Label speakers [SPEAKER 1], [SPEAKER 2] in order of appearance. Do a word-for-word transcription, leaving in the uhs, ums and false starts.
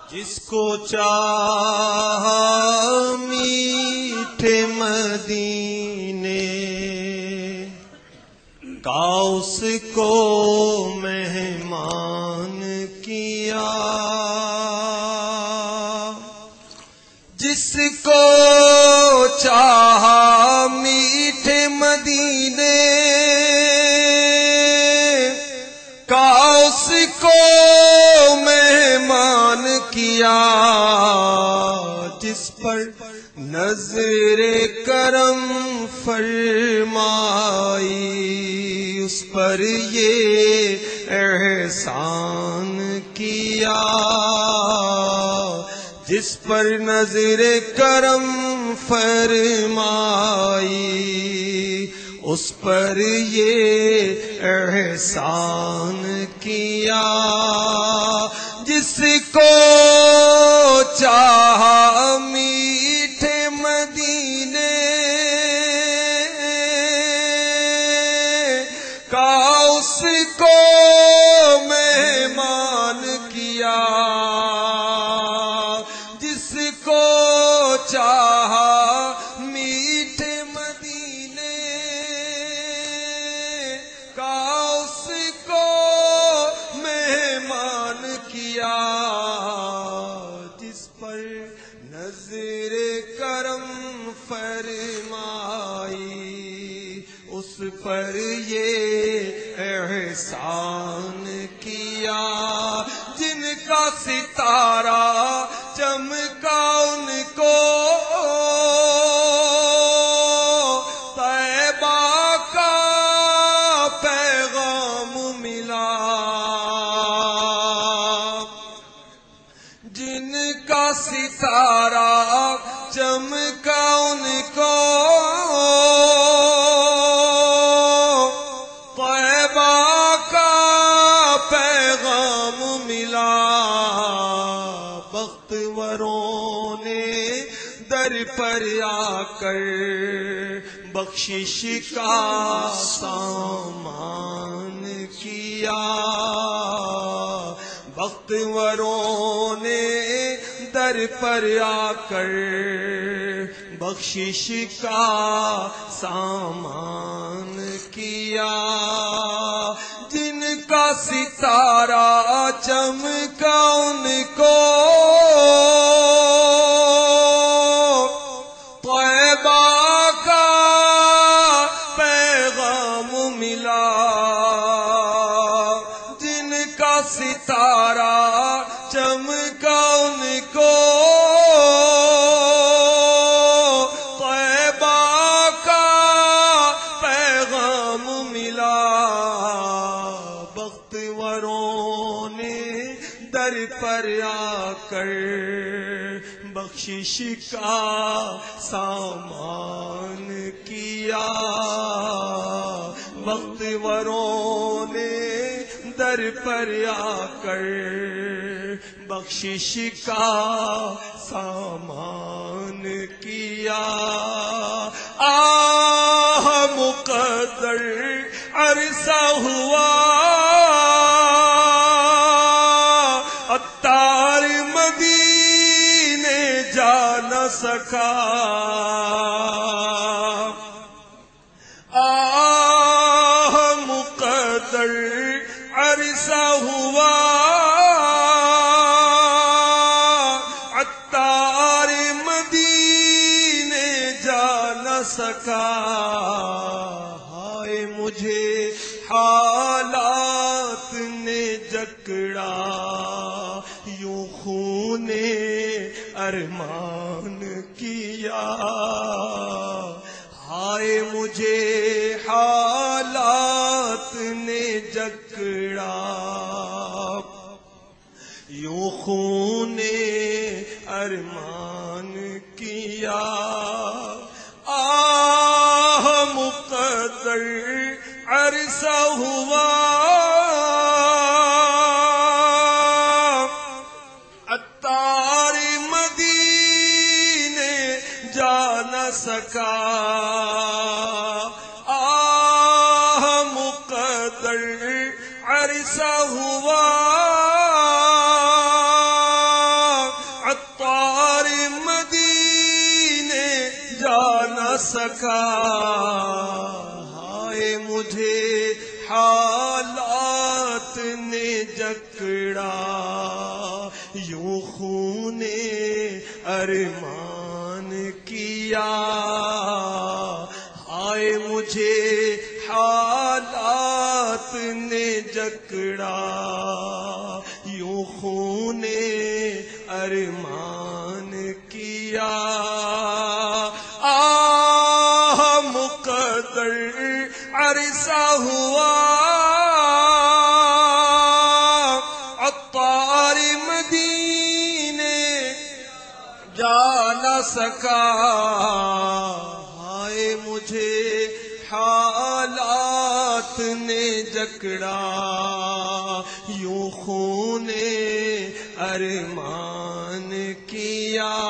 [SPEAKER 1] جس کو چاہا میٹھے مدینے کا اس کو مہمان کیا، جس کو چاہا میٹھے مدینے کا اس کو مہمان کیا، جس پر نظر کرم فرمائی اس پر یہ احسان کیا، جس پر نظر کرم فرمائی اس پر یہ احسان کیا، جس کو چاہا میٹھے مدینے کا اس کو مہمان کیا، جس کو چاہا میٹھے مدینے کا اس کو مہمان کیا، جس پر نظر کرم فرمائی اس پر یہ احسان کیا، جن کا ستارہ چمکا ان کو طیبہ کا پیغام ملا، جن کا ستارہ چمکا ان کو طیبہ کا پیغام ملا، بختوروں نے در پر آ کر بخشش کا سامان کیا، بختوروں نے در پر آ کر بخشش کا سامان کیا، جن کا ستارہ چمکا ان کو طیبہ کا پیغام ملا، جن کا ستارہ چمکا ان کو طیبہ کا پیغام ملا، بختوروں نے در پر آ کر بخشش کا سامان کیا، بختوروں نے در پر آ کر بخشش کا سامان کیا، آہ مقدر عرصہ ہوا عطار مدینے جا نہ سکا، آہ مقدر عرصہ ہوا عطار مدینے جا نہ سکا، ہائے مجھے حالات نے جکڑا یوں خون ارمان کیا، ہائے مجھے حالات نے جکڑا یوں خون ارمان کیا، آہ مقدر عرصہ ہوا عطار مدینے جا نہ سکا، آہ مقدر عرصہ ہوا سکا، ہائے مجھے حالات نے جکڑا، یوں خون ارمان کیا، ہائے مجھے حالات نے جکڑا، یوں خون ارمان کیا، آہ مقدر عرصہ ہوا، عطار مدینے جا نہ سکا، ہائے مجھے حالات نے جکڑا، یوں خون ارمان کیا۔